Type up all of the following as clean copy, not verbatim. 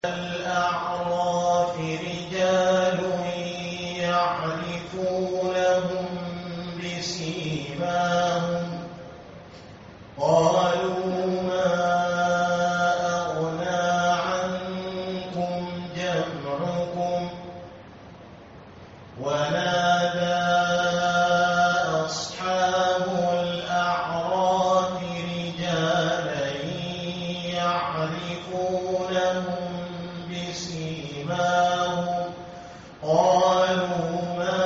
الأعراف رجال يعرفونهم بسيماهم قالوا ما أغنى عنكم جمعكم ونادى أصحاب الأعراف رجالا يعرفونهم بسيماهم قالوا ما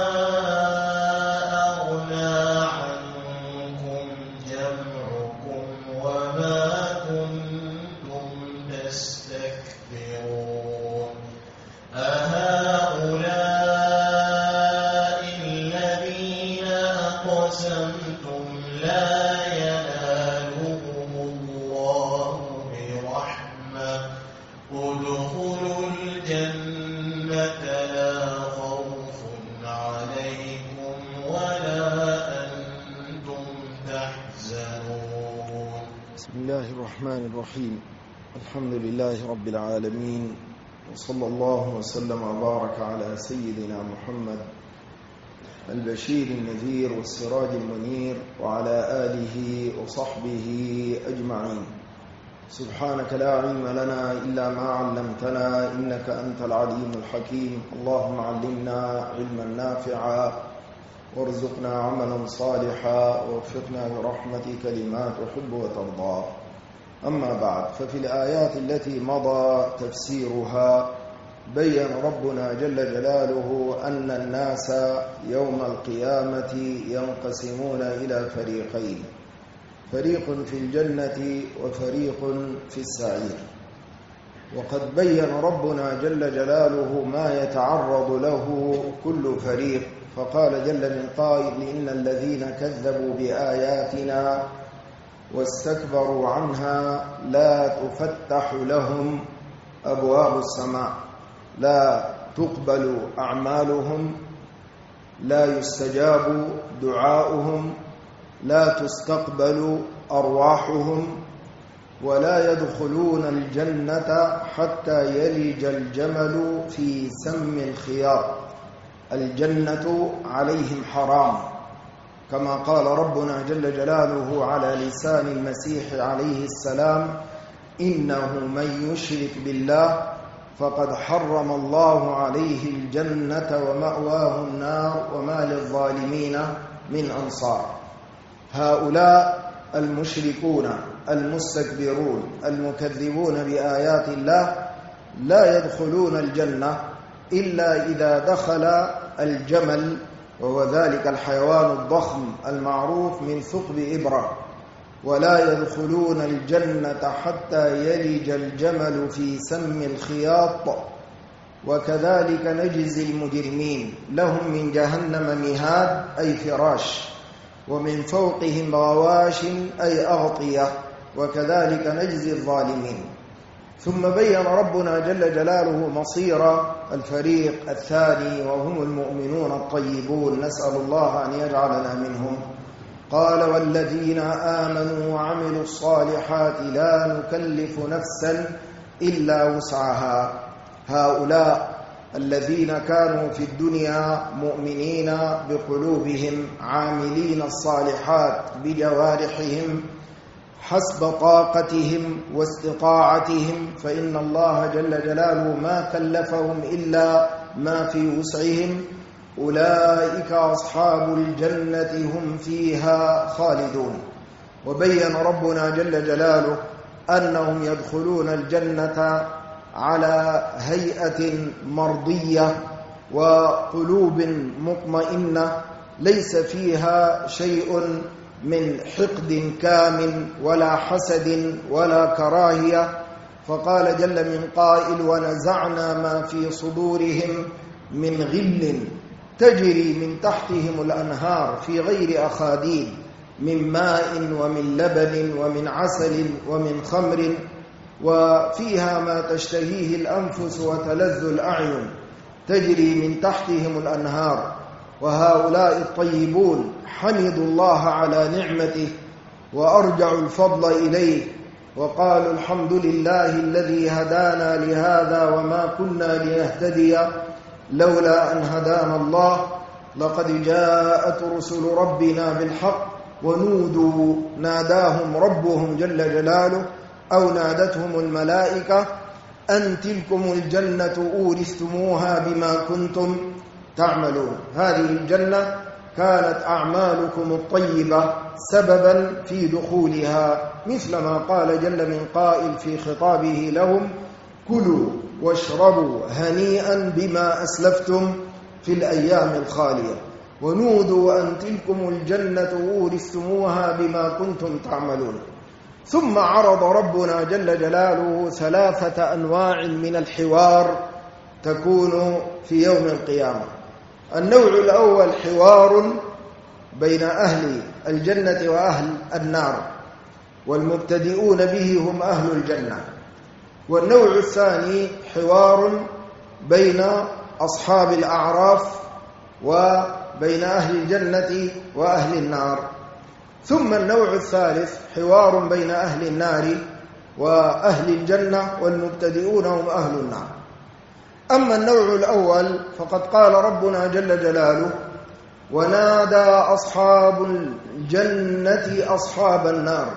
أغنى عنكم جمعكم وما كنتم تستكبرون أهؤلاء الذين أقسمتم لا ينالهم الله برحمة ادخلوا الجنة لا خوف عليكم ولا أنتم تحزنون. بسم الله الرحمن الرحيم. الحمد لله رب العالمين، وصلى الله وسلم وبارك على سيدنا محمد البشير النذير والسراج المنير وعلى آله وصحبه أجمعين. سبحانك لا علم لنا إلا ما علمتنا إنك أنت العليم الحكيم. اللهم علمنا علما نافعا وارزقنا عملا صالحا ووفقنا برحمتك لما تحب وترضى. أما بعد، ففي الآيات التي مضى تفسيرها بين ربنا جل جلاله أن الناس يوم القيامة ينقسمون إلى فريقين، فريق في الجنة وفريق في السعير. وقد بين ربنا جل جلاله ما يتعرض له كل فريق، فقال جل من قائل إن الذين كذبوا بآياتنا واستكبروا عنها لا تفتح لهم أبواب السماء، لا تقبل أعمالهم، لا يستجاب دعاؤهم، لا تستقبل أرواحهم، ولا يدخلون الجنة حتى يلج الجمل في سم الخياط. الجنة عليهم حرام، كما قال ربنا جل جلاله على لسان المسيح عليه السلام إنه من يشرك بالله فقد حرم الله عليه الجنة ومأواه النار وما للظالمين من أنصار. هؤلاء المشركون المستكبرون المكذبون بآيات الله لا يدخلون الجنة إلا إذا دخل الجمل، وهو ذلك الحيوان الضخم المعروف من ثقب إبرة، ولا يدخلون الجنة حتى يلج الجمل في سم الخياط. وكذلك نجزي المجرمين، لهم من جهنم مهاد أي فراش، ومن فوقهم غواش أي أغطية، وكذلك نجزي الظالمين. ثم بين ربنا جل جلاله مصير الفريق الثاني وهم المؤمنون الطيبون، نسأل الله أن يجعلنا منهم. قال والذين آمنوا وعملوا الصالحات لا نكلف نفسا إلا وسعها. هؤلاء الذين كانوا في الدنيا مؤمنين بقلوبهم عاملين الصالحات بجوارحهم حسب طاقتهم واستطاعتهم، فإن الله جل جلاله ما كلفهم إلا ما في وسعهم. أولئك أصحاب الجنة هم فيها خالدون. وبين ربنا جل جلاله أنهم يدخلون الجنة على هيئة مرضية وقلوب مطمئنة ليس فيها شيء من حقد كامن ولا حسد ولا كراهية. فقال جل من قائل ونزعنا ما في صدورهم من غل تجري من تحتهم الأنهار في غير أخاديد من ماء ومن لبن ومن عسل ومن خمر وفيها ما تشتهيه الأنفس وتلذ الأعين تجري من تحتهم الأنهار. وهؤلاء الطيبون حمدوا الله على نعمته وأرجعوا الفضل إليه وقالوا الحمد لله الذي هدانا لهذا وما كنا لنهتدي لولا أن هدانا الله لقد جاءت رسل ربنا بالحق ونودوا ناداهم ربهم جل جلاله أو نادتهم الملائكة أن تلكم الجنة أورثتموها بما كنتم تعملون. هذه الجنة كانت أعمالكم الطيبة سببا في دخولها، مثل ما قال جل من قائل في خطابه لهم: كلوا واشربوا هنيئا بما أسلفتم في الأيام الخالية ونودوا أن تلكم الجنة أورثتموها بما كنتم تعملون. ثم عرض ربنا جل جلاله 3 أنواع من الحوار تكون في يوم القيامة. النوع الأول حوار بين أهل الجنة وأهل النار، والمبتدئون به هم أهل الجنة. والنوع الثاني حوار بين أصحاب الأعراف وبين أهل الجنة وأهل النار. ثم النوع الثالث حوار بين أهل النار وأهل الجنة، والمبتدئون هم أهل النار. أما النوع الأول فقد قال ربنا جل جلاله: ونادى أصحاب الجنة أصحاب النار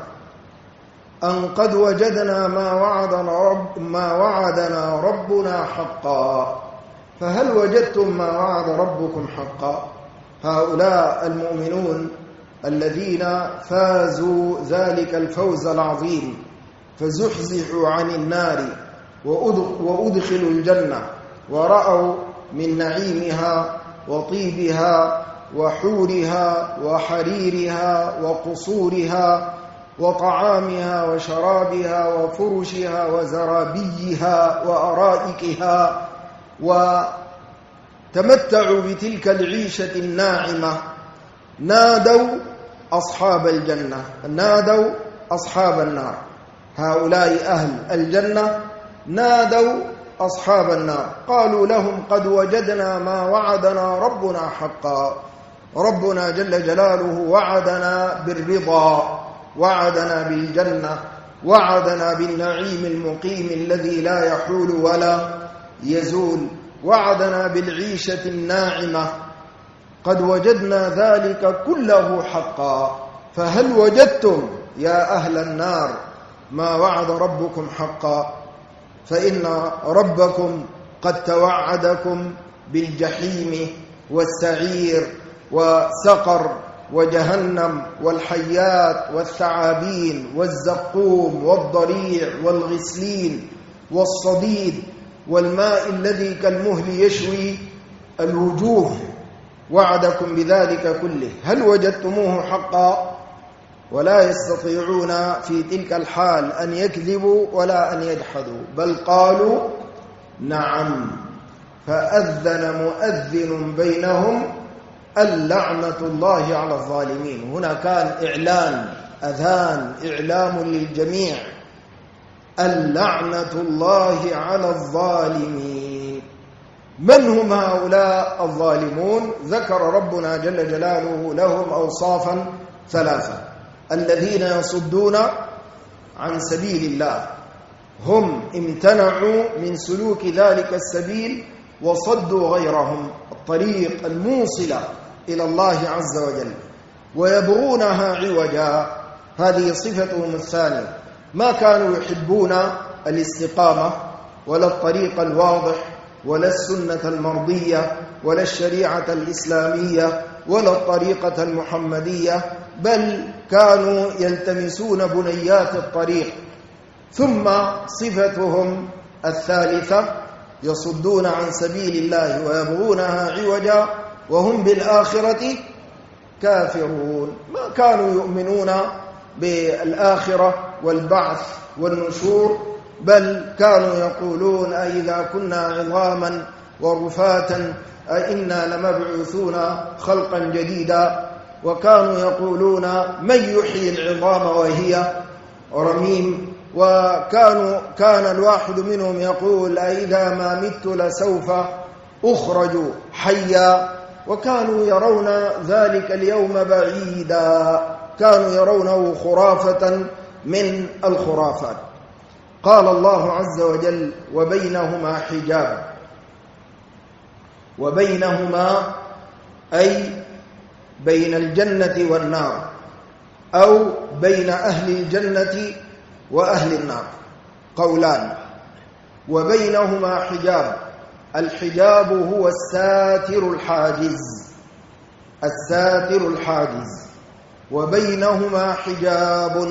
أن قد وجدنا ما وعدنا ربنا حقا فهل وجدتم ما وعد ربكم حقا. هؤلاء المؤمنون الذين فازوا ذلك الفوز العظيم فزحزحوا عن النار وأدخلوا الجنة ورأوا من نعيمها وطيبها وحورها وحريرها وقصورها وطعامها وشرابها وفرشها وزرابيها وأرائكها، وتمتعوا بتلك العيشة الناعمة، نادوا أصحاب الجنة، نادوا أصحاب النار. هؤلاء أهل الجنة نادوا أصحاب النار قالوا لهم: قد وجدنا ما وعدنا ربنا حقا. ربنا جل جلاله وعدنا بالرضا، وعدنا بالجنة، وعدنا بالنعيم المقيم الذي لا يحول ولا يزول، وعدنا بالعيشة الناعمة. قد وجدنا ذلك كله حقا فهل وجدتم يا أهل النار ما وعد ربكم حقا؟ فإن ربكم قد توعدكم بالجحيم والسعير وسقر وجهنم والحيات والثعابين والزقوم والضريع والغسلين والصديد والماء الذي كالمهل يشوي الوجوه، وعدكم بذلك كله. هل وجدتموه حقا؟ ولا يستطيعون في تلك الحال أن يكذبوا ولا أن يجحدوا، بل قالوا نعم. فأذن مؤذن بينهم اللعنة الله على الظالمين. هنا كان إعلان، أذان، إعلام للجميع: اللعنة الله على الظالمين. من هم هؤلاء الظالمون؟ ذكر ربنا جل جلاله لهم أوصافا 3: الذين يصدون عن سبيل الله، هم امتنعوا من سلوك ذلك السبيل وصدوا غيرهم الطريق الموصلة إلى الله عز وجل، ويبغونها عوجا. هذه صفتهم الثانية. ما كانوا يحبون الاستقامة ولا الطريق الواضح ولا السنة المرضية ولا الشريعة الإسلامية ولا الطريقة المحمدية، بل كانوا يلتمسون بنيات الطريق. ثم صفتهم الثالثة: يصدون عن سبيل الله ويبغونها عوجا وهم بالآخرة كافرون. ما كانوا يؤمنون بالآخرة والبعث والنشور، بل كانوا يقولون: أئذا كنا عظاما ورفاتا أئنا لمبعوثون خلقا جديدا. وكانوا يقولون: من يحيي العظام وهي رميم. كان الواحد منهم يقول: أئذا ما مت لسوف أخرج حيا. وكانوا يرون ذلك اليوم بعيدا، كانوا يرونه خرافة من الخرافات. قال الله عز وجل: وبينهما حجاب. وبينهما أي بين الجنة والنار، أو بين أهل الجنة وأهل النار، قولان. وبينهما حجاب، الحجاب هو الساتر الحاجز، الساتر الحاجز. وبينهما حجاب.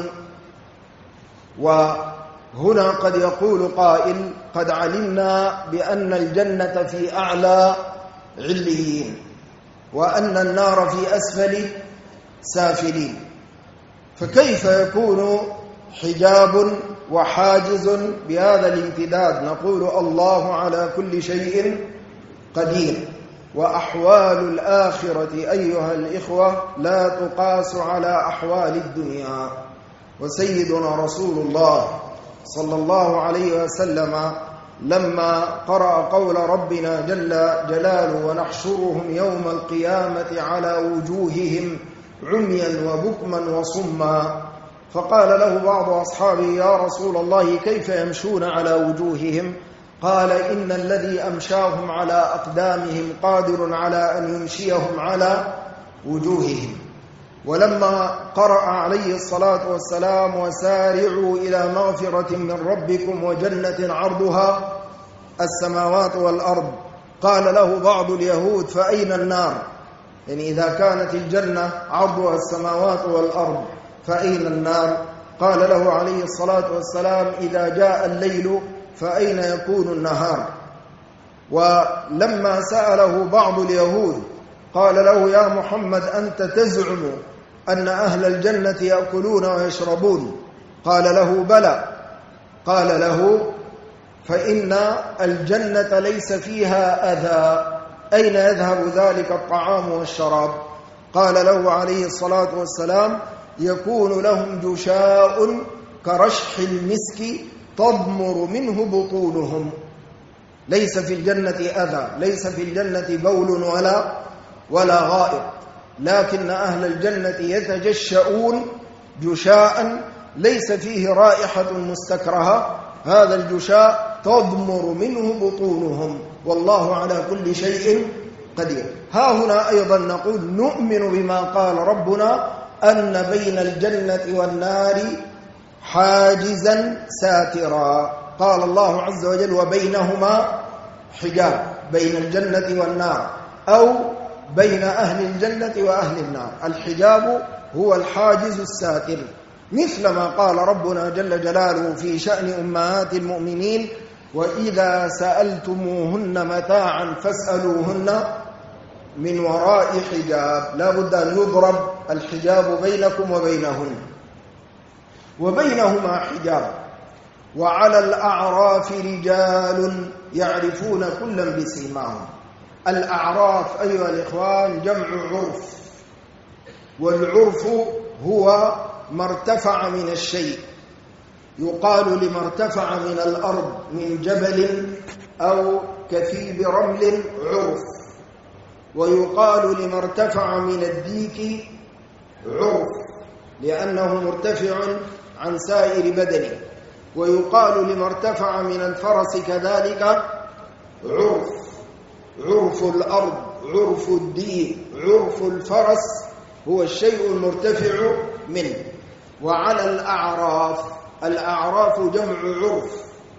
وهنا قد يقول قائل: قد علمنا بأن الجنة في أعلى عليين وأن النار في أسفل سافلين، فكيف يكون حجاب وحاجز بهذا الامتداد؟ نقول: الله على كل شيء قدير. وأحوال الآخرة أيها الإخوة لا تقاس على أحوال الدنيا. وسيدنا رسول الله صلى الله عليه وسلم لما قرأ قول ربنا جل جلاله: ونحشرهم يوم القيامة على وجوههم عميا وبكما وصما، فقال له بعض أصحابه: يا رسول الله كيف يمشون على وجوههم؟ قال: إن الذي أمشاهم على أقدامهم قادر على أن يمشيهم على وجوههم. ولما قرأ عليه الصلاة والسلام: وسارعوا إلى مغفرة من ربكم وجنة عرضها السماوات والأرض، قال له بعض اليهود: فأين النار؟ يعني إذا كانت الجنة عرضها السماوات والأرض فأين النار؟ قال له عليه الصلاة والسلام: إذا جاء الليل فأين يكون النهار؟ ولما سأله بعض اليهود قال له: يا محمد أنت تزعم أن أهل الجنة يأكلون ويشربون؟ قال له: بلى. قال له: فإن الجنة ليس فيها أذى، أين يذهب ذلك الطعام والشراب؟ قال له عليه الصلاة والسلام: يكون لهم جشاء كرشح المسك تضمر منه بطونهم. ليس في الجنة أذى، ليس في الجنة بول ولا غائط، لكن أهل الجنة يتجشؤون جشاء ليس فيه رائحة مستكرهة، هذا الجشاء تضمر منه بطونهم، والله على كل شيء قدير. ها هنا أيضا نقول: نؤمن بما قال ربنا أن بين الجنة والنار حاجزا ساترا. قال الله عز وجل: وبينهما حجاب، بين الجنة والنار، أو بين أهل الجنة وأهل النار. الحجاب هو الحاجز الساتر، مثل ما قال ربنا جل جلاله في شأن أمهات المؤمنين: وإذا سألتموهن متاعا فاسألوهن من وراء حجاب. لا بد أن يضرب الحجاب بينكم وبينهن. وبينهما حجاب. وعلى الأعراف رجال يعرفون كلا بسيماهم. الأعراف أيها الإخوان جمع عرف، والعرف هو ما ارتفع من الشيء. يقال لما ارتفع من الأرض من جبل أو كثيب رمل عرف، ويقال لما ارتفع من الديك عرف لأنه مرتفع عن سائر بدنه، ويقال لما ارتفع من الفرس كذلك عرف. عرف الأرض، عرف الديك، عرف الفرس هو الشيء المرتفع منه. وعلى الأعراف، الأعراف جمع عرف،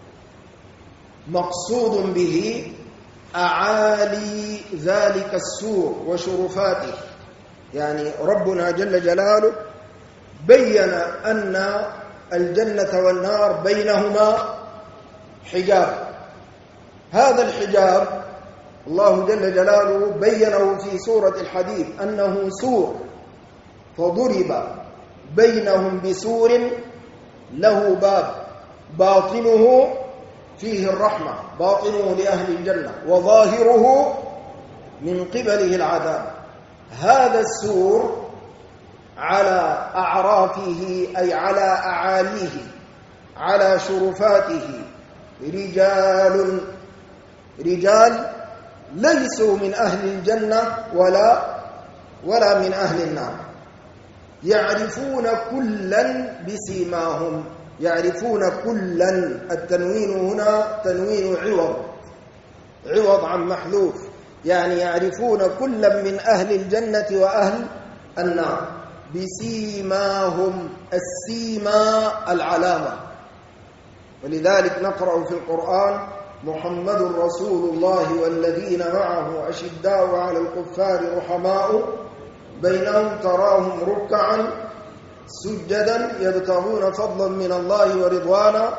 مقصود به أعالي ذلك السور وشرفاته. يعني ربنا جل جلاله بين أن الجنة والنار بينهما حجاب. هذا الحجاب الله جل جلاله بينه في سورة الحديد أنه سور، فضرب بينهم بسور له باب باطنه فيه الرحمة، باطنه لأهل الجنة وظاهره من قبله العذاب. هذا السور على أعرافه أي على أعاليه على شرفاته رجال ليسوا من أهل الجنة ولا من أهل النار. يعرفون كلا بسيماهم. يعرفون كلا، التنوين هنا تنوين عوض عن محذوف، يعني يعرفون كلا من أهل الجنة وأهل النار بسيماهم. السيما العلامة، ولذلك نقرأ في القرآن: محمد رسول الله والذين معه أشداء على الكفار رحماء بينهم تراهم ركعا سجدا يبتغون فضلا من الله ورضوانا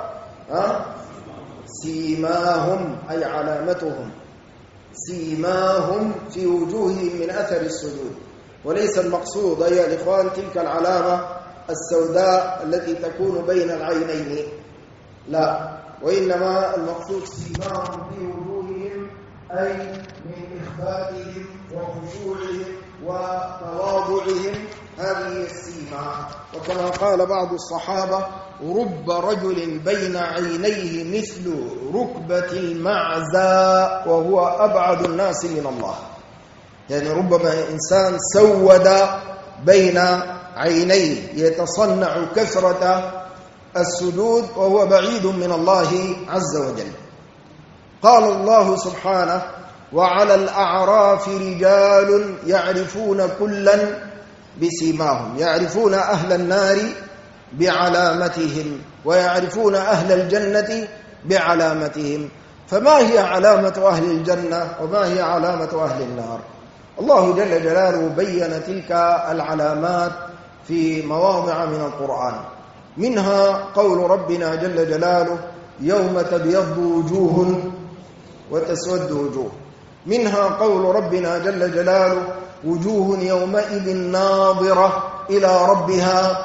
سيماهم أي علامتهم، سيماهم في وجوههم من أثر السجود. وليس المقصود أيها الإخوان تلك العلامة السوداء التي تكون بين العينين، لا، وإنما المقصود سيماهم في وجوههم أي من إخباتهم وخشوعهم وتواضعهم، هذه السيما. وكما قال بعض الصحابة: رب رجل بين عينيه مثل ركبة المعزى وهو أبعد الناس من الله. يعني ربما إنسان سود بين عينيه يتصنع كثرة السجود وهو بعيد من الله عز وجل. قال الله سبحانه: وعلى الأعراف رجال يعرفون كلا بسيماهم. يعرفون أهل النار بعلامتهم ويعرفون أهل الجنة بعلامتهم. فما هي علامة أهل الجنة وما هي علامة أهل النار؟ الله جل جلاله بين تلك العلامات في مواضع من القرآن، منها قول ربنا جل جلاله: يوم تبيض وجوه وتسود وجوه. منها قول ربنا جل جلاله: وجوه يومئذ ناظرة إلى ربها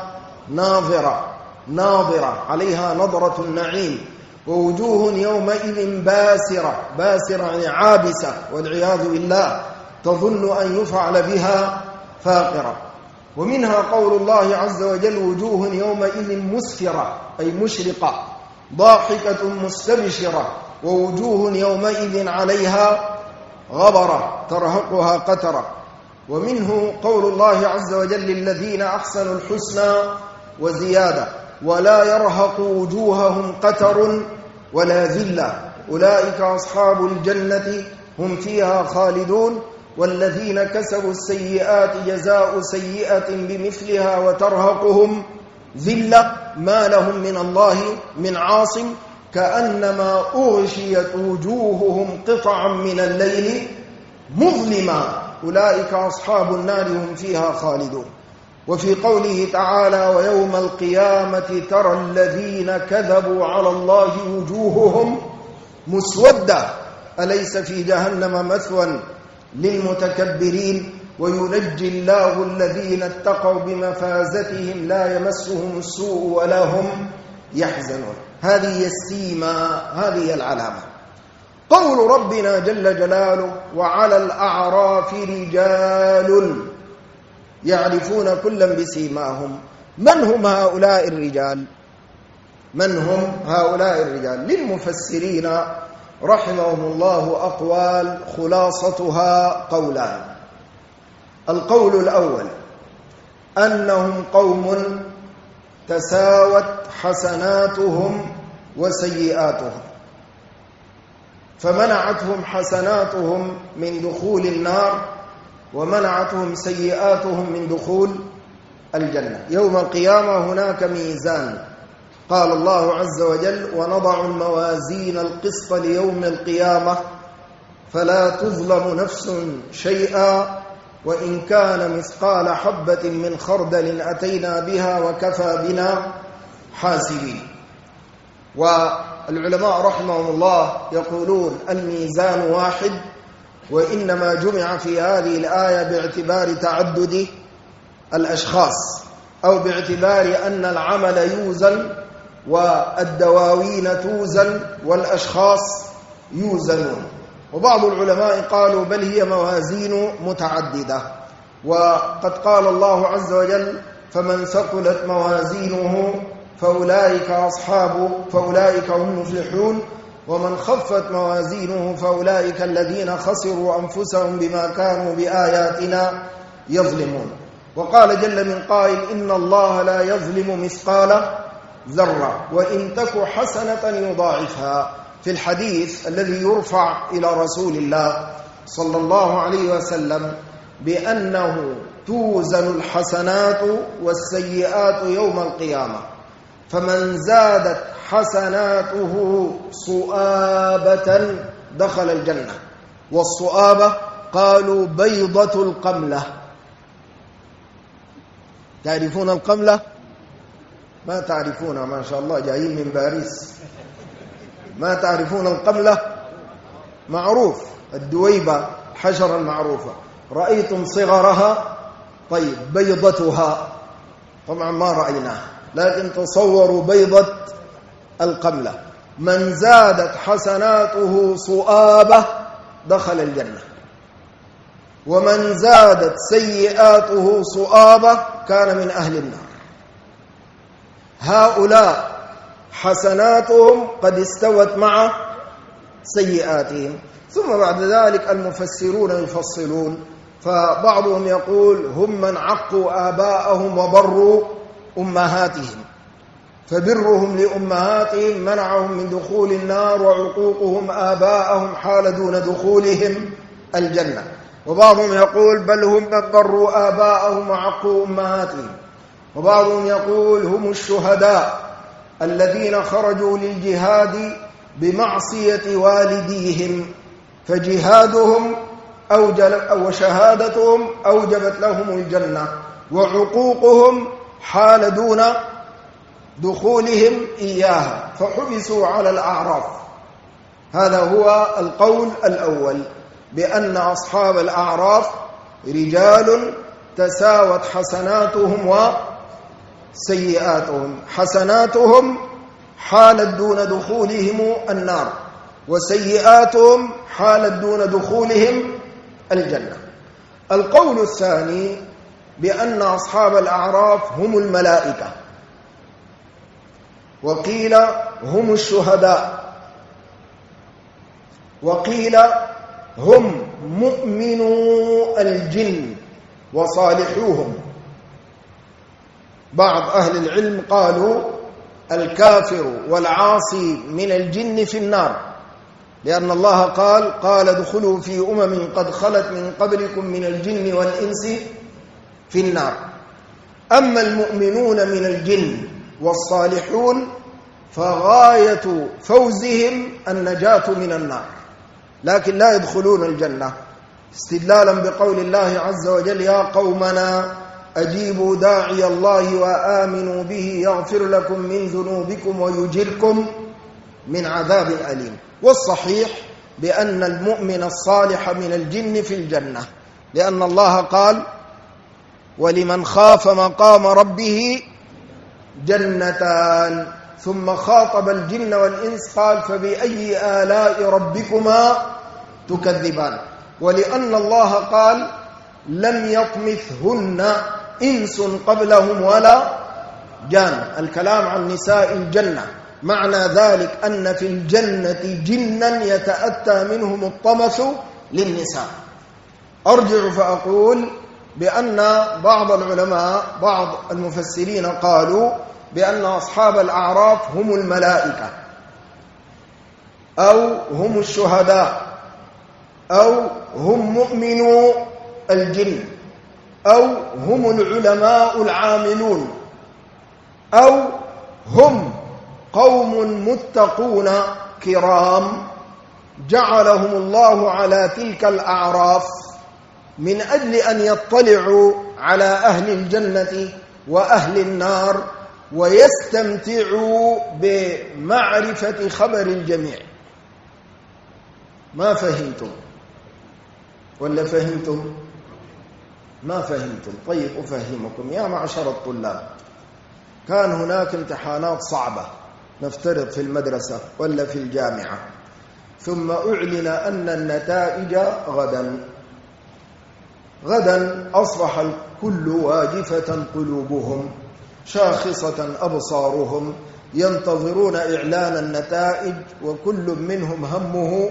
ناظرة عليها نظرة النعيم. ووجوه يومئذ باسرة يعني عابسة والعياذ بالله، تظن أن يفعل بها فاقرة. ومنها قول الله عز وجل: وجوه يومئذ مسفرة أي مشرقة ضاحكة مستبشرة، ووجوه يومئذ عليها غبرة ترهقها قترة. ومنه قول الله عز وجل: للذين أحسنوا الحسنى وزيادة ولا يرهق وجوههم قتر ولا ذلة أولئك أصحاب الجنة هم فيها خالدون والذين كسبوا السيئات جزاء سيئة بمثلها وترهقهم ذلة ما لهم من الله من عاصم كأنما أغشيت وجوههم قطعا من الليل مظلما أولئك أصحاب النار هم فيها خالدون. وفي قوله تعالى: ويوم القيامة ترى الذين كذبوا على الله وجوههم مسودة أليس في جهنم مثوى للمتكبرين وينجي الله الذين اتقوا بمفازتهم لا يمسهم السوء ولا هم يحزنون. هذه السيما، هذه العلامة. قول ربنا جل جلاله: وعلى الأعراف رجال يعرفون كلا بسيماهم. من هم هؤلاء الرجال؟ من هم هؤلاء الرجال؟ للمفسرين رحمهم الله أقوال، خلاصتها قولان. القول الأول: أنهم قوم تساوت حسناتهم وسيئاتهم، فمنعتهم حسناتهم من دخول النار ومنعتهم سيئاتهم من دخول الجنة. يوم القيامة هناك ميزان، قال الله عز وجل: ونضع الموازين القسط ليوم القيامة فلا تظلم نفس شيئا وإن كان مثقال حبة من خردل أتينا بها وكفى بنا حاسبين. والعلماء رحمهم الله يقولون الميزان واحد، وإنما جمع في هذه الآية باعتبار تعدد الأشخاص، أو باعتبار أن العمل يوزن والدواوين توزن والأشخاص يوزنون. وبعض العلماء قالوا بل هي موازين متعددة، وقد قال الله عز وجل: فمن ثقلت موازينه فأولئك هم المفلحون ومن خفت موازينه فأولئك الذين خسروا أنفسهم بما كانوا بآياتنا يظلمون. وقال جل من قائل إن الله لا يظلم مثقال ذرة وإن تك حسنة يضاعفها، في الحديث الذي يرفع إلى رسول الله صلى الله عليه وسلم بأنه توزن الحسنات والسيئات يوم القيامة، فمن زادت حسناته صؤابة دخل الجنة. والصؤابة قالوا بيضة القملة. تعرفون القملة؟ ما تعرفونها ما شاء الله، جايين من باريس. ما تعرفون القملة؟ معروف، الدويبة حشرة المعروفة، رأيتم صغرها؟ طيب بيضتها طبعا ما رأيناها، لكن تصوروا بيضة القملة. من زادت حسناته صؤابة دخل الجنة، ومن زادت سيئاته صؤابة كان من أهل النار. هؤلاء حسناتهم قد استوت مع سيئاتهم. ثم بعد ذلك المفسرون يفصلون، فبعضهم يقول هم من عقوا آباءهم وبروا أمهاتهم، فبرهم لأمهاتهم منعهم من دخول النار، وعقوقهم آباءهم حال دون دخولهم الجنة. وبعضهم يقول بل هم من بروا آباءهم وعقوا أمهاتهم. وبعضهم يقول هم الشهداء الذين خرجوا للجهاد بمعصية والديهم، فجهادهم وشهادتهم أوجبت لهم الجنة، وعقوقهم حال دون دخولهم إياها فحبسوا على الأعراف. هذا هو القول الأول، بأن أصحاب الأعراف رجال تساوت حسناتهم وسيئاتهم. حسناتهم حالت دون دخولهم النار، وسيئاتهم حالت دون دخولهم الجنة. القول الثاني بأن أصحاب الأعراف هم الملائكة، وقيل هم الشهداء، وقيل هم مؤمنو الجن وصالحوهم. بعض أهل العلم قالوا الكافر والعاصي من الجن في النار، لأن الله قال ادخلوا في أمم قد خلت من قبلكم من الجن والإنس في النار. أما المؤمنون من الجن والصالحون فغاية فوزهم النجاة من النار، لكن لا يدخلون الجنة، استدلالا بقول الله عز وجل يا قومنا أجيبوا داعي الله وآمنوا به يغفر لكم من ذنوبكم ويجركم من عذاب أليم. والصحيح بأن المؤمن الصالح من الجن في الجنة، لأن الله قال ولمن خاف مقام ربه جنتان، ثم خاطب الجن والإنس قال فبأي آلاء ربكما تكذبان. ولأن الله قال لم يطمثهن إنس قبلهم ولا جان، الكلام عن نساء الجنة، معنى ذلك أن في الجنة جنا يتأتى منهم الطمث للنساء. أرجع فأقول بأن بعض العلماء بعض المفسرين قالوا بأن أصحاب الأعراف هم الملائكة أو هم الشهداء أو هم مؤمنو الجن أو هم العلماء العاملون أو هم قوم متقون كرام جعلهم الله على تلك الأعراف من أجل أن يطلعوا على أهل الجنة وأهل النار ويستمتعوا بمعرفة خبر الجميع. ما فهمتم ولا فهمتم؟ ما فهمتم. طيب أفهمكم يا معشر الطلاب. كان هناك امتحانات صعبة نفترض في المدرسة ولا في الجامعة، ثم أعلن أن النتائج غدا أصبح الكل واجفة قلوبهم شاخصة أبصارهم ينتظرون إعلان النتائج، وكل منهم همه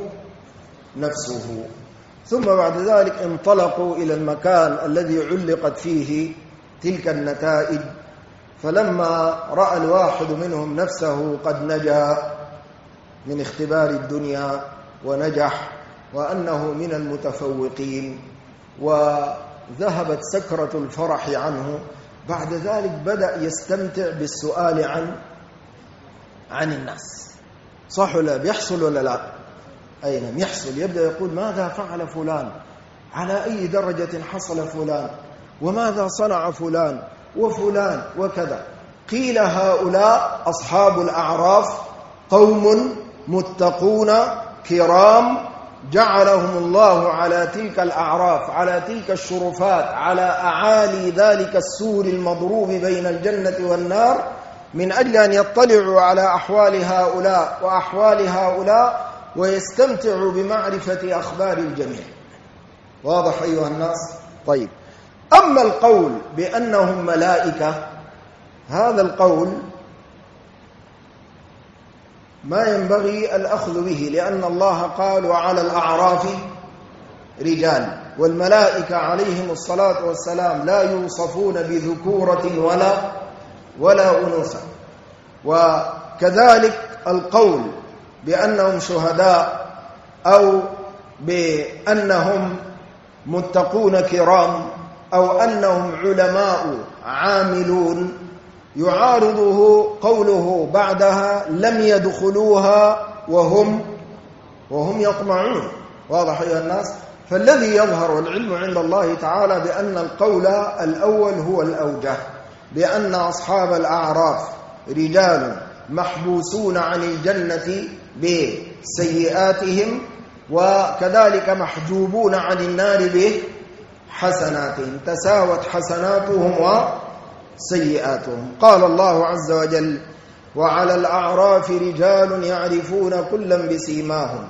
نفسه. ثم بعد ذلك انطلقوا إلى المكان الذي علقت فيه تلك النتائج. فلما رأى الواحد منهم نفسه قد نجا من اختبار الدنيا ونجح وأنه من المتفوقين وذهبت سكرة الفرح عنه، بعد ذلك بدأ يستمتع بالسؤال عن الناس. صح ولا بيحصل ولا لا؟ أي نعم يحصل. يبدأ يقول ماذا فعل فلان، على أي درجة حصل فلان، وماذا صنع فلان وفلان وكذا. قيل هؤلاء أصحاب الأعراف قوم متقون كرام جعلهم الله على تلك الأعراف، على تلك الشرفات، على أعالي ذلك السور المضروب بين الجنة والنار، من أجل أن يطلعوا على أحوال هؤلاء وأحوال هؤلاء ويستمتعوا بمعرفة أخبار الجميع. واضح أيها الناس؟ طيب، أما القول بأنهم ملائكة، هذا القول ما ينبغي الأخذ به، لأن الله قال وعلى الأعراف رجال، والملائكة عليهم الصلاة والسلام لا يوصفون بذكورة ولا أنوثة. وكذلك القول بأنهم شهداء أو بأنهم متقون كرام أو أنهم علماء عاملون يعارضه قوله بعدها لم يدخلوها وهم يطمعون. واضح أيها الناس؟ فالذي يظهر والعلم عند الله تعالى بأن القول الأول هو الأوجه، بأن أصحاب الأعراف رجال محبوسون عن الجنة بسيئاتهم، وكذلك محجوبون عن النار بحسناتهم، تساوت حسناتهم وسيئاتهم. قال الله عز وجل وعلى الأعراف رجال يعرفون كلا بسيماهم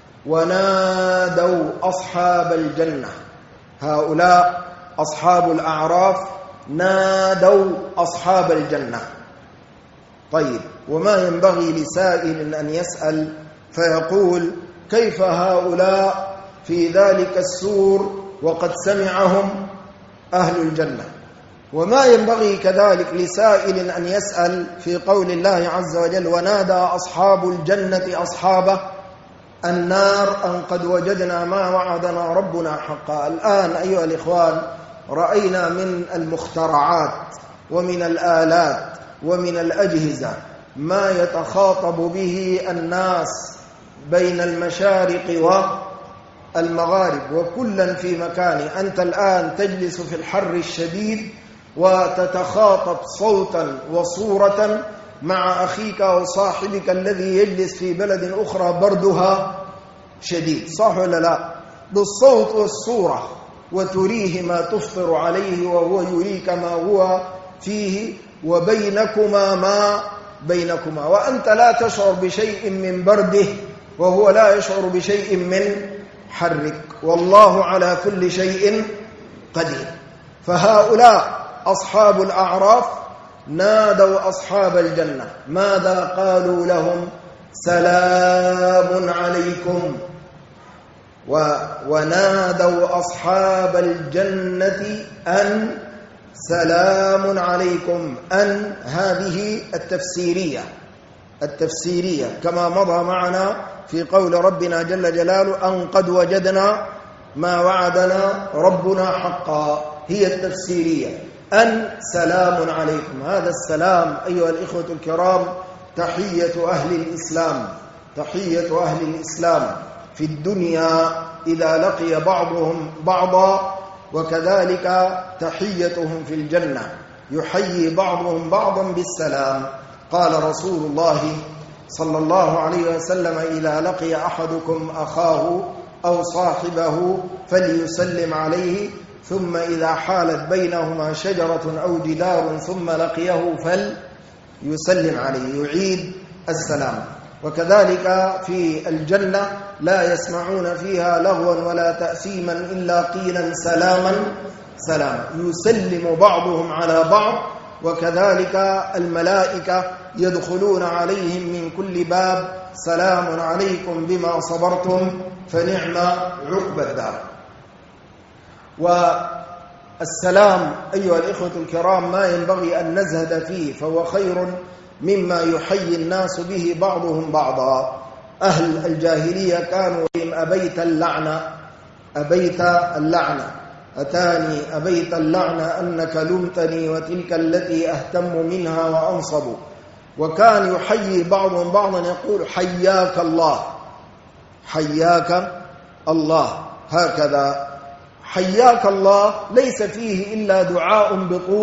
ونادوا أصحاب الجنة. هؤلاء أصحاب الأعراف نادوا أصحاب الجنة. طيب، وما ينبغي لسائل أن يسأل فيقول كيف هؤلاء في ذلك السور وقد سمعهم أهل الجنة؟ وما ينبغي كذلك لسائل أن يسأل في قول الله عز وجل ونادى أصحاب الجنة أصحاب النار أن قد وجدنا ما وعدنا ربنا حقا. الآن أيها الإخوان رأينا من المخترعات ومن الآلات ومن الأجهزة ما يتخاطب به الناس بين المشارق والمغارب وكلا في مكان. أنت الآن تجلس في الحر الشديد وتتخاطب صوتا وصورة مع أخيك وصاحبك الذي يجلس في بلد أخرى بردها شديد، صح ولا لا؟ بالصوت والصورة، وتريه ما تفطر عليه وهو يريك ما هو فيه، وبينكما ما بينكما، وأنت لا تشعر بشيء من برده وهو لا يشعر بشيء من حرك، والله على كل شيء قدير. فهؤلاء أصحاب الأعراف نادوا أصحاب الجنة، ماذا قالوا لهم؟ سلام عليكم. ونادوا أصحاب الجنة أن سلام عليكم. أن هذه التفسيرية كما مضى معنا في قول ربنا جل جلاله أن قد وجدنا ما وعدنا ربنا حقا، هي التفسيرية. أن سلام عليكم، هذا السلام أيها الإخوة الكرام تحية أهل الإسلام في الدنيا إذا لقي بعضهم بعضا، وكذلك تحيتهم في الجنة يحيي بعضهم بعضا بالسلام. قال رسول الله صلى الله عليه وسلم إذا لقي أحدكم أخاه أو صاحبه فليسلم عليه، ثم إذا حالت بينهما شجرة أو جدار ثم لقيه فليسلم عليه، يعيد السلام. وكذلك في الجنة لا يسمعون فيها لغوا ولا تأثيما إلا قيلا سلاما سلاما، يسلم بعضهم على بعض. وكذلك الملائكة يدخلون عليهم من كل باب سلام عليكم بما صبرتم فنعم عقبى الدار. السلام أيها الإخوة الكرام ما ينبغي أن نزهد فيه، فهو خير مما يحيي الناس به بعضهم بعضا. أهل الجاهلية كانوا أبيت اللعنة، أبيت اللعنة، أتاني أبيت اللعنة أنك لمتني وتلك التي أهتم منها وأنصب. وكان يحيي بعضهم بعضا يقول حياك الله، حياك الله، هكذا حياك الله ليس فيه إلا دعاء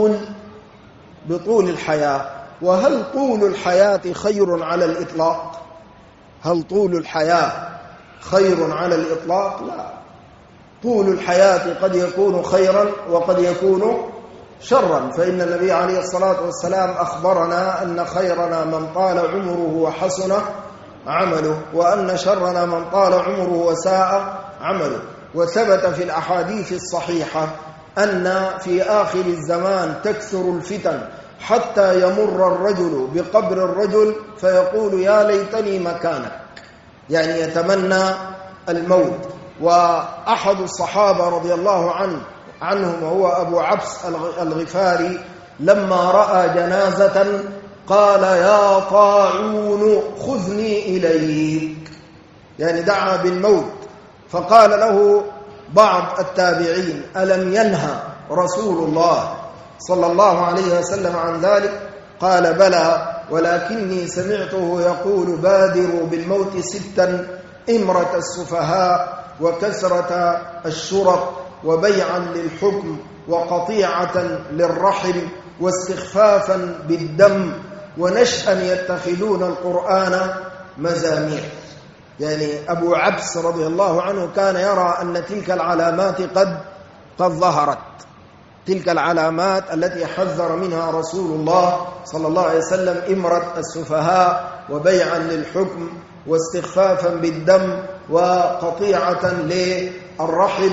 بطول الحياة. وهل طول الحياة خير على الإطلاق؟ هل طول الحياة خير على الإطلاق؟ لا، طول الحياة قد يكون خيرا وقد يكون شرا، فإن النبي عليه الصلاة والسلام أخبرنا أن خيرنا من طال عمره وحسن عمله، وأن شرنا من طال عمره وساء عمله. وثبت في الأحاديث الصحيحة أن في آخر الزمان تكثر الفتن حتى يمر الرجل بقبر الرجل فيقول يا ليتني مكانك، يعني يتمنى الموت. وأحد الصحابة رضي الله عنهم وهو أبو عبس الغفاري لما رأى جنازة قال يا طاعون خذني إليك، يعني دعا بالموت. فقال له بعض التابعين ألم ينهى رسول الله صلى الله عليه وسلم عن ذلك؟ قال بلى، ولكني سمعته يقول بادروا بالموت ستا: إمرة السفهاء، وكسرة الشرط، وبيعا للحكم، وقطيعة للرحم، واستخفافا بالدم، ونشأا يتخذون القرآن مزامير. يعني أبو عبس رضي الله عنه كان يرى أن تلك العلامات قد ظهرت، تلك العلامات التي حذر منها رسول الله صلى الله عليه وسلم: إمرة السفهاء، وبيعا للحكم، واستخفافا بالدم، وقطيعة للرحم،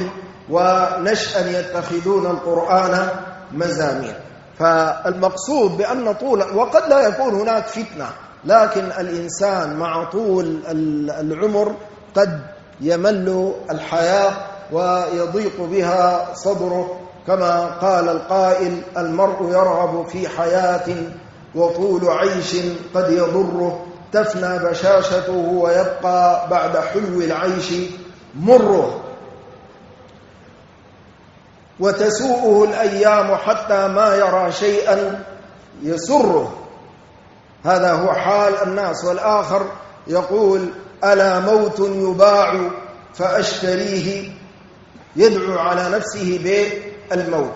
ونشأا يتخذون القرآن مزامير. فالمقصود بأن طول، وقد لا يكون هناك فتنة، لكن الإنسان مع طول العمر قد يمل الحياة ويضيق بها صدره، كما قال القائل: المرء يرغب في حياة وطول عيش قد يضره، تفنى بشاشته ويبقى بعد حلو العيش مره، وتسوءه الأيام حتى ما يرى شيئا يسره. هذا هو حال الناس. والآخر يقول: ألا موت يباع فأشتريه، يدعو على نفسه بالموت.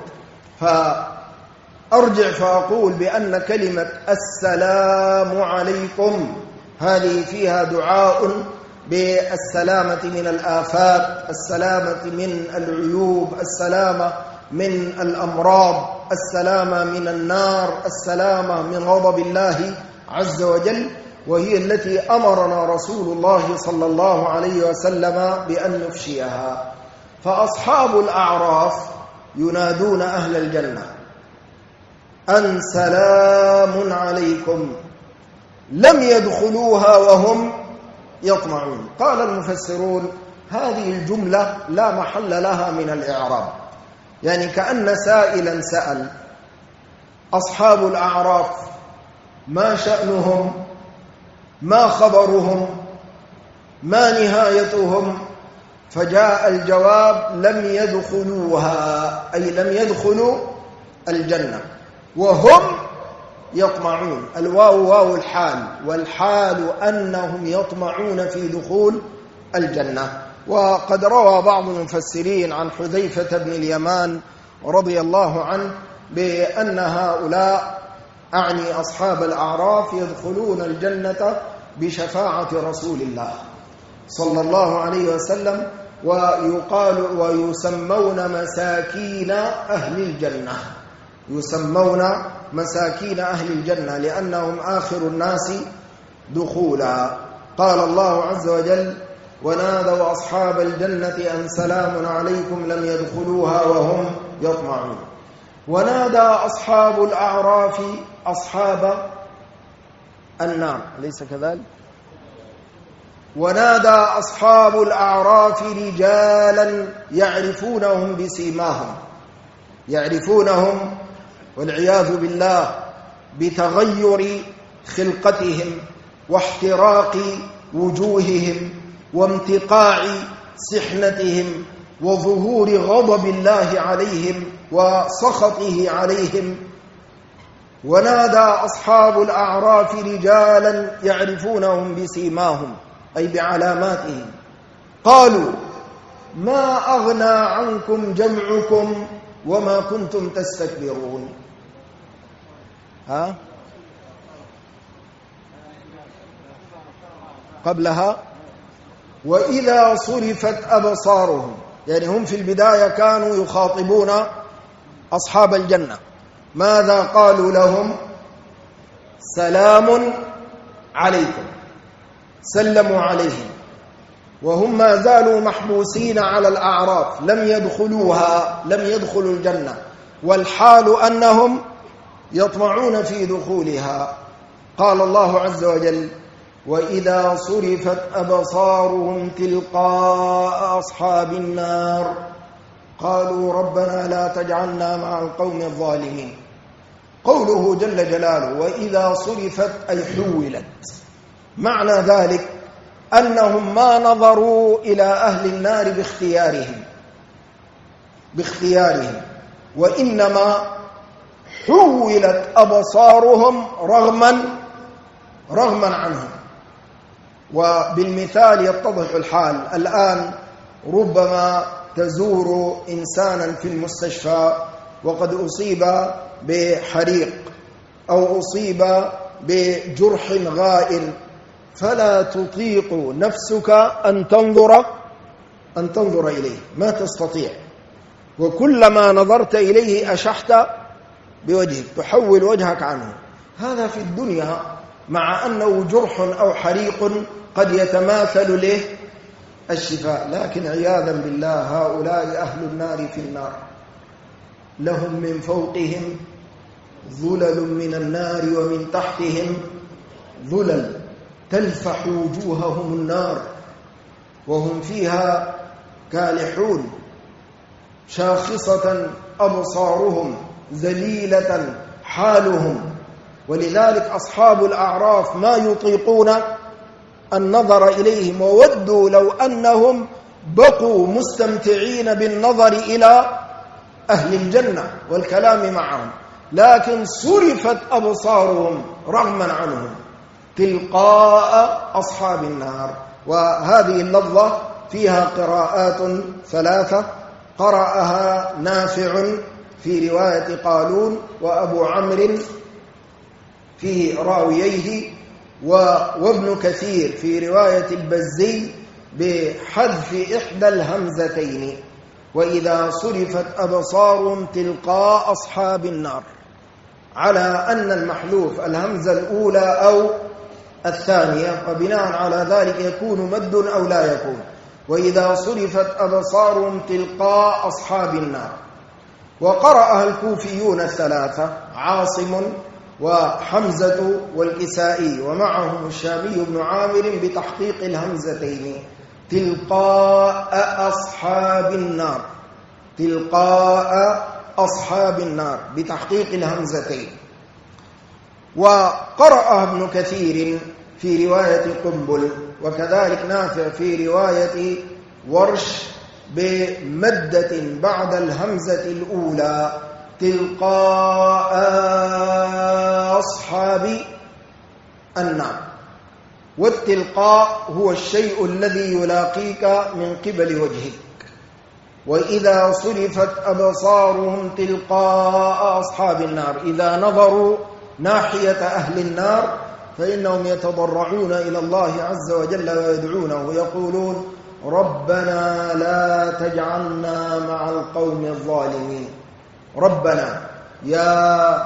فأرجع فأقول بأن كلمة السلام عليكم هذه فيها دعاء بالسلامة من الآفات، السلامة من العيوب، السلامة من الأمراض، السلامة من النار، السلامة من غضب الله عز وجل، وهي التي أمرنا رسول الله صلى الله عليه وسلم بأن نفشيها. فأصحاب الأعراف ينادون أهل الجنة أن سلام عليكم، لم يدخلوها وهم يطمعون. قال المفسرون: هذه الجملة لا محل لها من الإعراب، يعني كأن سائلا سأل: أصحاب الأعراف ما شأنهم؟ ما خبرهم؟ ما نهايتهم؟ فجاء الجواب: لم يدخلوها، أي لم يدخلوا الجنة وهم يطمعون. الواو واو الحال، والحال أنهم يطمعون في دخول الجنة. وقد روى بعض المفسرين عن حذيفة بن اليمان رضي الله عنه بأن هؤلاء، أعني أصحاب الأعراف، يدخلون الجنة بشفاعة رسول الله صلى الله عليه وسلم، ويسمون مساكين أهل الجنة، يسمون مساكين أهل الجنة لأنهم آخر الناس دخولا. قال الله عز وجل: ونادوا أصحاب الجنة أن سلام عليكم لم يدخلوها وهم يطمعون. ونادى أصحاب الأعراف أصحاب النار، أليس كذلك؟ ونادى أصحاب الأعراف رجالا يعرفونهم بسيماهم، يعرفونهم والعياذ بالله بتغير خلقتهم واحتراق وجوههم وامتقاع سحنتهم وظهور غضب الله عليهم وسخطه عليهم. ونادى أصحاب الأعراف رجالا يعرفونهم بسيماهم أي بعلاماتهم قالوا ما أغنى عنكم جمعكم وما كنتم تستكبرون. قبلها وإذا صرفت أبصارهم، يعني هم في البداية كانوا يخاطبون أصحاب الجنة، ماذا قالوا لهم؟ سلام عليكم، سلموا عليهم، وهم ما زالوا محبوسين على الأعراف، لم يدخلوها، لم يدخلوا الجنة، والحال أنهم يطمعون في دخولها. قال الله عز وجل وإذا صرفت أبصارهم تلقاء أصحاب النار قالوا ربنا لا تجعلنا مع القوم الظالمين. قوله جل جلاله وإذا صرفت أي حولت، معنى ذلك أنهم ما نظروا إلى أهل النار باختيارهم، وإنما حولت أبصارهم رغما عنهم. وبالمثال يتضح الحال. الآن ربما تزور إنسانا في المستشفى وقد أصيب بحريق أو أصيب بجرح غائر، فلا تطيق نفسك أن تنظر إليه، ما تستطيع، وكلما نظرت إليه أشحت بوجهك، تحول وجهك عنه. هذا في الدنيا، مع أنه جرح أو حريق قد يتماثل له الشفاء، لكن عياذا بالله هؤلاء أهل النار في النار، لهم من فوقهم ظلل من النار ومن تحتهم ظلل تلفح وجوههم النار وهم فيها كالحون، شاخصة أبصارهم ذليلة حالهم. ولذلك أصحاب الأعراف ما يطيقون النظر إليهم، وودوا لو أنهم بقوا مستمتعين بالنظر إلى أهل الجنة والكلام معهم، لكن صرفت أبصارهم رغما عنهم تلقاء أصحاب النار. وهذه اللفظة فيها قراءات ثلاثة، قرأها نافع في رواية قالون وأبو عمرو في راوييه، وابن كثير في رواية البزي بحذف إحدى الهمزتين وإذا صرفت أبصارهم تلقاء أصحاب النار، على أن المحذوف الهمزة الأولى أو الثانية، وبناء على ذلك يكون مد أو لا يكون. وإذا صرفت أبصارهم تلقاء أصحاب النار. وقرأها الكوفيون الثلاثة عاصم وحمزة والكسائي، ومعهم الشامي بن عامر بتحقيق الهمزتين تلقاء أصحاب النار، تلقاء أصحاب النار بتحقيق الهمزتين. وقرأها ابن كثير في رواية قنبل، وكذلك نافع في رواية ورش بمدة بعد الهمزة الأولى تلقاء أصحاب النار. والتلقاء هو الشيء الذي يلاقيك من قبل وجهك. وإذا صرفت أبصارهم تلقاء أصحاب النار، إذا نظروا ناحية أهل النار فإنهم يتضرعون إلى الله عز وجل ويدعونه ويقولون ربنا لا تجعلنا مع القوم الظالمين. ربنا يا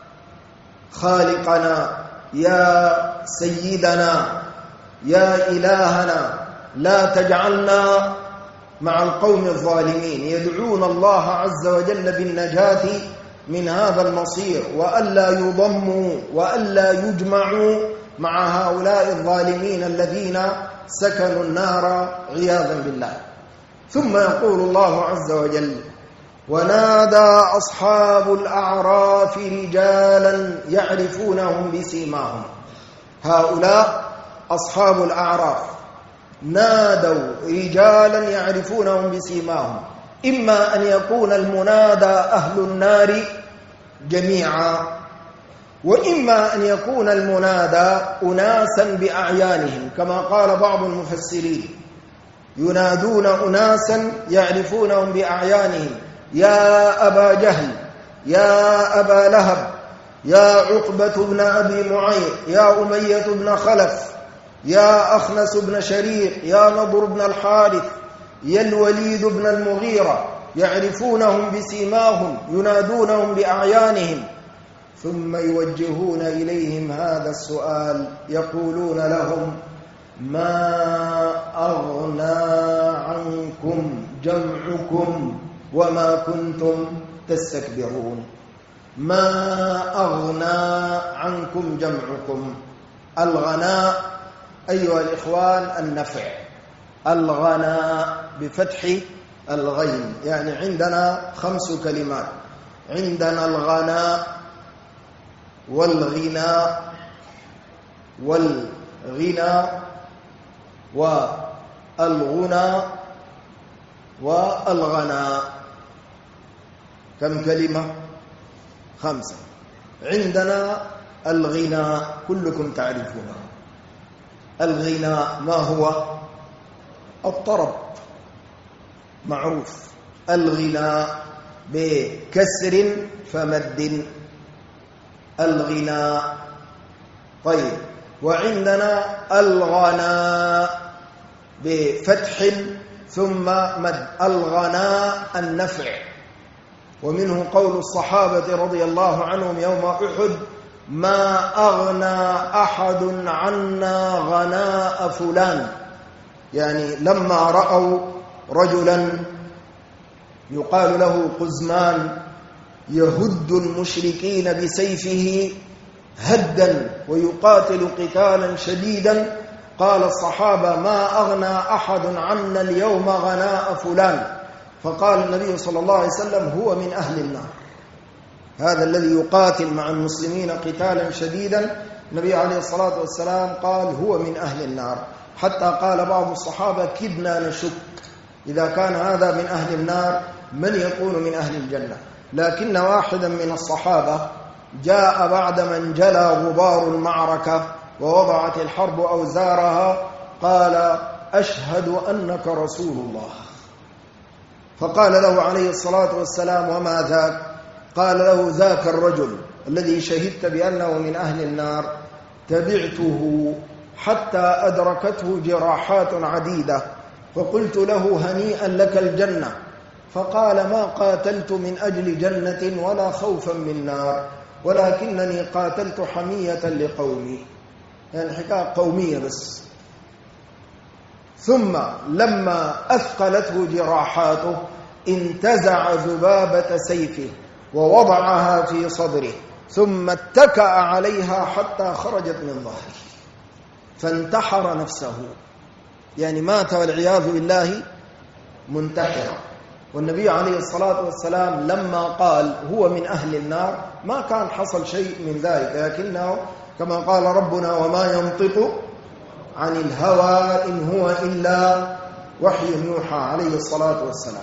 خالقنا يا سيدنا يا إلهنا لا تجعلنا مع القوم الظالمين، يدعون الله عز وجل بالنجاة من هذا المصير، وألا يضموا وألا يجمعوا مع هؤلاء الظالمين الذين سكنوا النار عياذا بالله. ثم يقول الله عز وجل ونادى أصحاب الأعراف رجالا يعرفونهم بسيماهم. هؤلاء أصحاب الأعراف نادوا رجالا يعرفونهم بسيماهم، إما أن يكون المنادى أهل النار جميعا، وإما أن يكون المنادى أناسا بأعيانهم، كما قال بعض المفسرين ينادون أناسا يعرفونهم بأعيانهم: يا أبا جهل، يا أبا لهب، يا عقبة بن أبي معيط، يا أمية بن خلف، يا أخنس بن شريق، يا نضر بن الحارث، يا الوليد بن المغيرة، يعرفونهم بسيماهم ينادونهم بأعيانهم، ثم يوجهون إليهم هذا السؤال، يقولون لهم: ما أغنى عنكم جمعكم وما كنتم تستكبرون. ما أغنى عنكم جمعكم. الغناء أيها الإخوان النفع، الغناء بفتح الغين، يعني عندنا 5 كلمات: عندنا الغناء والغناء والغنى والغنى والغناء. كم كلمة؟ 5. عندنا الغناء كلكم تعرفونه. الغناء ما هو؟ الطرب، معروف. الغناء بكسر فمد، الغناء. طيب، وعندنا الغناء بفتح ثم مد، الغناء النفع. ومنه قول الصحابة رضي الله عنهم يوم أحد: ما أغنى أحد عنا غناء فلان. يعني لما رأوا رجلا يقال له قزمان يهد المشركين بسيفه هدا ويقاتل قتالا شديدا، قال الصحابة: ما أغنى أحد عنا اليوم غناء فلان. فقال النبي صلى الله عليه وسلم: هو من أهل النار. هذا الذي يقاتل مع المسلمين قتالا شديدا، النبي عليه الصلاة والسلام قال: هو من أهل النار. حتى قال بعض الصحابة: كدنا نشك إذا كان هذا من أهل النار من يكون من أهل الجنة. لكن واحدا من الصحابة جاء بعد من جلى غبار المعركة ووضعت الحرب أوزارها، قال: أشهد أنك رسول الله. فقال له عليه الصلاة والسلام: وما ذاك؟ قال له: ذاك الرجل الذي شهدت بأنه من أهل النار، تبعته حتى أدركته جراحات عديدة، فقلت له: هنيئا لك الجنة. فقال: ما قاتلت من أجل جنة ولا خوفا من نار، ولكنني قاتلت حمية لقومي. يعني حكاية قومية بس. ثم لما أثقلته جراحاته انتزع ذبابة سيفه ووضعها في صدره، ثم اتكأ عليها حتى خرجت من ظهره، فانتحر نفسه، يعني مات والعياذ بالله منتحرا. والنبي عليه الصلاة والسلام لما قال هو من أهل النار ما كان حصل شيء من ذلك، لكنه كما قال ربنا: وما ينطق عن الهوى إن هو إلا وحي يوحى، عليه الصلاة والسلام.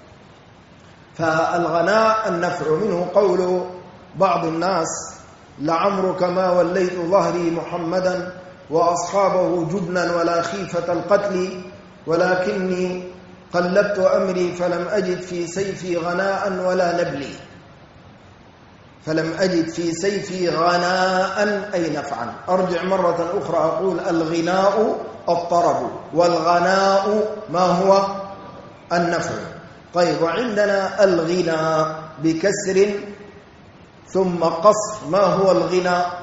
فالغناء النفع. منه قول بعض الناس: لعمرك ما وليت ظهري محمدا وأصحابه جبنا ولا خيفة القتل، ولكني قلبت أمري فلم أجد في سيفي غناء ولا نبلي. فلم أجد في سيفي غناء أي نفعا. أرجع مرة أخرى أقول: الغناء الطرب، والغناء ما هو؟ النفع. طيب، وعندنا الغناء بكسر ثم قصر. ما هو الغناء؟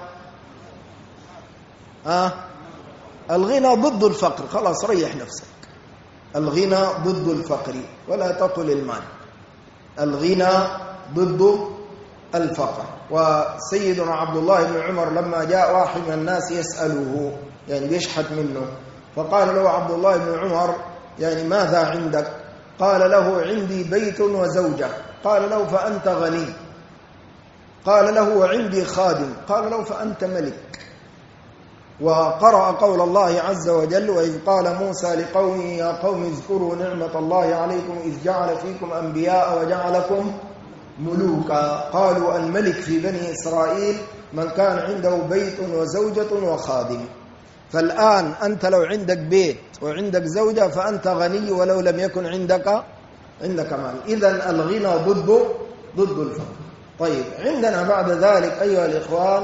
الغنى ضد الفقر. خلاص ريح نفسك. الغنى ضد الفقر، ولا تقل المال. الغنى ضد الفقر. وسيدنا عبد الله بن عمر لما جاء واحد من الناس يسأله، يعني بيشحت منه، فقال له عبد الله بن عمر: يعني ماذا عندك؟ قال له عندي بيت وزوجة، قال له فأنت غني. قال له وعندي خادم، قال له فأنت ملك. وقرأ قول الله عز وجل: وإذ قال موسى لقومه يا قوم اذكروا نعمة الله عليكم إذ جعل فيكم أنبياء وجعلكم ملوكا. قالوا الملك في بني إسرائيل من كان عنده بيت وزوجة وخادم. فالآن أنت لو عندك بيت وعندك زوجة فأنت غني ولو لم يكن عندك مال. إذن الغنى ضد الفقر. طيب، عندنا بعد ذلك أيها الإخوان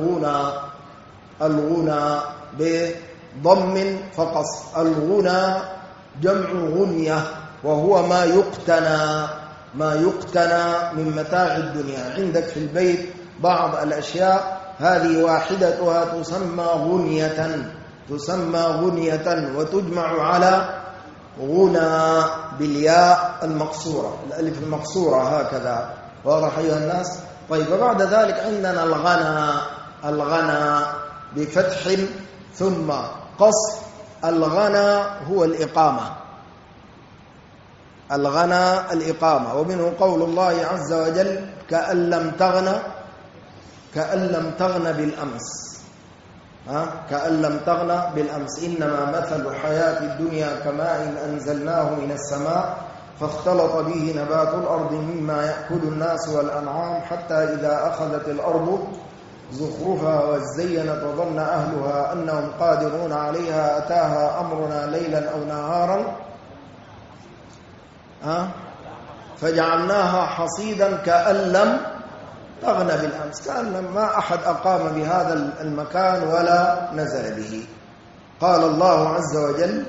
الغنى بضم فقط. الغنى جمع غنية، وهو ما يقتنى من متاع الدنيا. عندك في البيت بعض الأشياء، هذه واحدتها تسمى غنية وتجمع على غنى بالياء المقصورة، الألف المقصورة هكذا. واضح أيها الناس؟ طيب، وبعد ذلك عندنا الغنى بفتح ثم قصر. الغنى هو الإقامة، ومنه قول الله عز وجل: كأن لم تغن بالأمس. كأن لم تغن بالأمس. إنما مثل حياة الدنيا كماء أنزلناه من السماء فاختلط به نبات الأرض مما يأكل الناس والأنعام حتى إذا أخذت الأرض زخرفها وزينت وظن أهلها أنهم قادرون عليها أتاها أمرنا ليلا أو نهارا فجعلناها حصيدا كأن لم تغن بالأمس. كأن ما أحد أقام بهذا المكان ولا نزل به. قال الله عز وجل: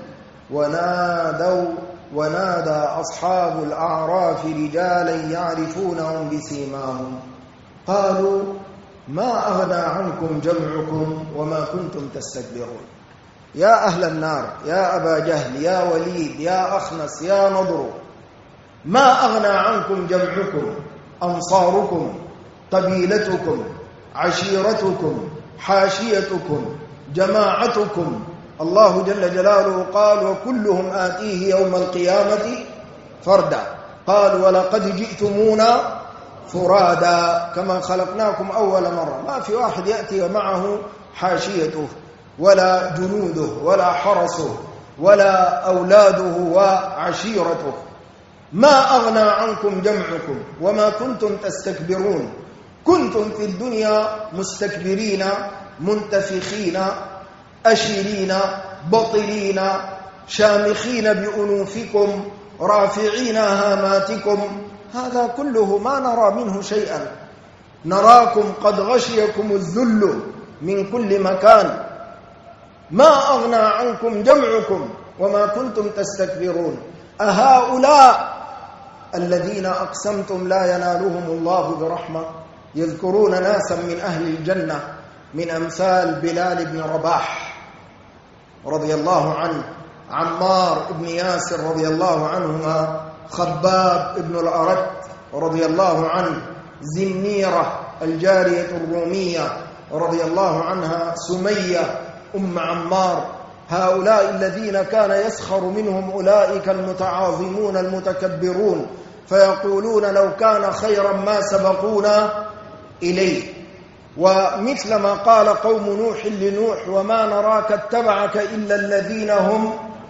ونادى أصحاب الأعراف رجالا يعرفونهم بسيماهم قالوا ما أغنى عنكم جمعكم وما كنتم تستكبرون. يا أهل النار، يا أبا جهل، يا وليد، يا أخنس، يا نضر، ما أغنى عنكم جمعكم، أنصاركم، قبيلتكم، عشيرتكم، حاشيتكم، جماعتكم. الله جل جلاله قال: وكلهم آتيه يوم القيامة فردا. قال: ولقد جئتمونا فرادا كما خلقناكم أول مرة. ما في واحد يأتي ومعه حاشيته ولا جنوده ولا حرسه ولا أولاده وعشيرته. ما أغنى عنكم جمعكم وما كنتم تستكبرون. كنتم في الدنيا مستكبرين منتفخين أشرين بطلين شامخين بأنوفكم رافعين هاماتكم. هذا كله ما نرى منه شيئا. نراكم قد غشيكم الذل من كل مكان. ما أغنى عنكم جمعكم وما كنتم تستكبرون. أهؤلاء الذين أقسمتم لا ينالهم الله برحمة. يذكرون ناسا من أهل الجنة من أمثال بلال بن رباح رضي الله عنه، عمار بن ياسر رضي الله عنهما، خباب بن الأرت رضي الله عنه، زنيرة الجارية الرومية رضي الله عنها، سمية أم عمار. هؤلاء الذين كان يسخر منهم أولئك المتعاظمون المتكبرون، فيقولون لو كان خيرا ما سبقونا إليه. ومثل ما قال قوم نوح لنوح: وما نراك اتبعك إلا الذين هم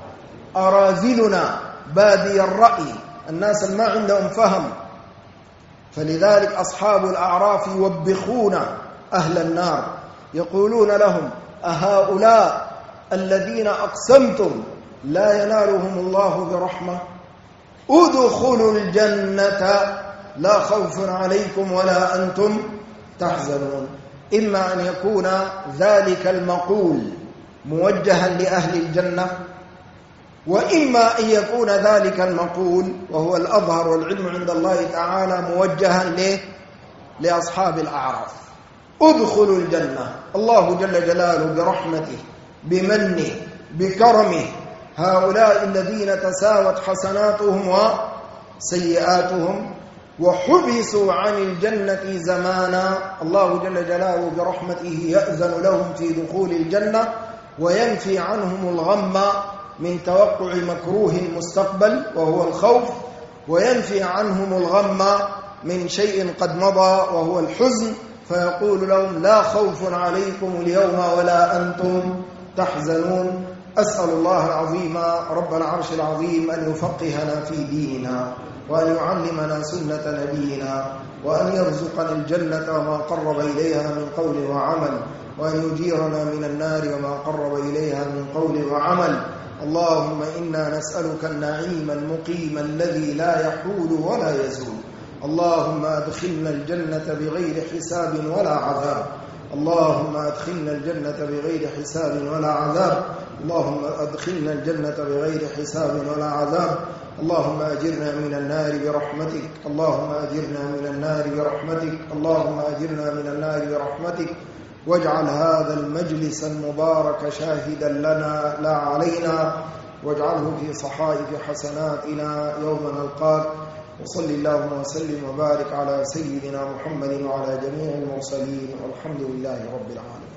أراذلنا بادي الرأي. الناس ما عندهم فهم. فلذلك أصحاب الأعراف يوبخون أهل النار، يقولون لهم: أهؤلاء الذين أقسمتم لا ينالهم الله برحمة ادخلوا الجنة لا خوف عليكم ولا أنتم تحزنون. إما أن يكون ذلك المقول موجها لأهل الجنة، وإما أن يكون ذلك المقول وهو الأظهر والعلم عند الله تعالى موجها لأصحاب الأعراف. ادخلوا الجنة. الله جل جلاله برحمته بمنه بكرمه هؤلاء الذين تساوت حسناتهم وسيئاتهم وحبسوا عن الجنة زمانا، الله جل جلاله برحمته يأذن لهم في دخول الجنة وينفي عنهم الغم من توقع مكروه المستقبل وهو الخوف، وينفي عنهم الغم من شيء قد مضى وهو الحزن، فيقول لهم لا خوف عليكم اليوم ولا أنتم تحزنون. أسأل الله العظيم رب العرش العظيم أن يفقهنا في ديننا، وأن يعلمنا سنة نبينا، وأن يرزقنا الجنة وما قرب إليها من قول وعمل، وأن يجيرنا من النار وما قرب إليها من قول وعمل. اللهم إنا نسألك النعيم المقيم الذي لا يحول ولا يزول. اللهم أدخلنا الجنة بغير حساب ولا عذاب. اللهم أدخلنا الجنة بغير حساب ولا عذاب. اللهم أدخلنا الجنة بغير حساب ولا عذاب. اللهم أجرنا من النار برحمتك. اللهم أجرنا من النار برحمتك. اللهم أجرنا من النار برحمتك. واجعل هذا المجلس المبارك شاهدا لنا لا علينا، واجعله في صحائف حسناتنا يوم نلقاك. وصل اللهم وسلم وبارك على سيدنا محمد وعلى جميع المرسلين، والحمد لله رب العالمين.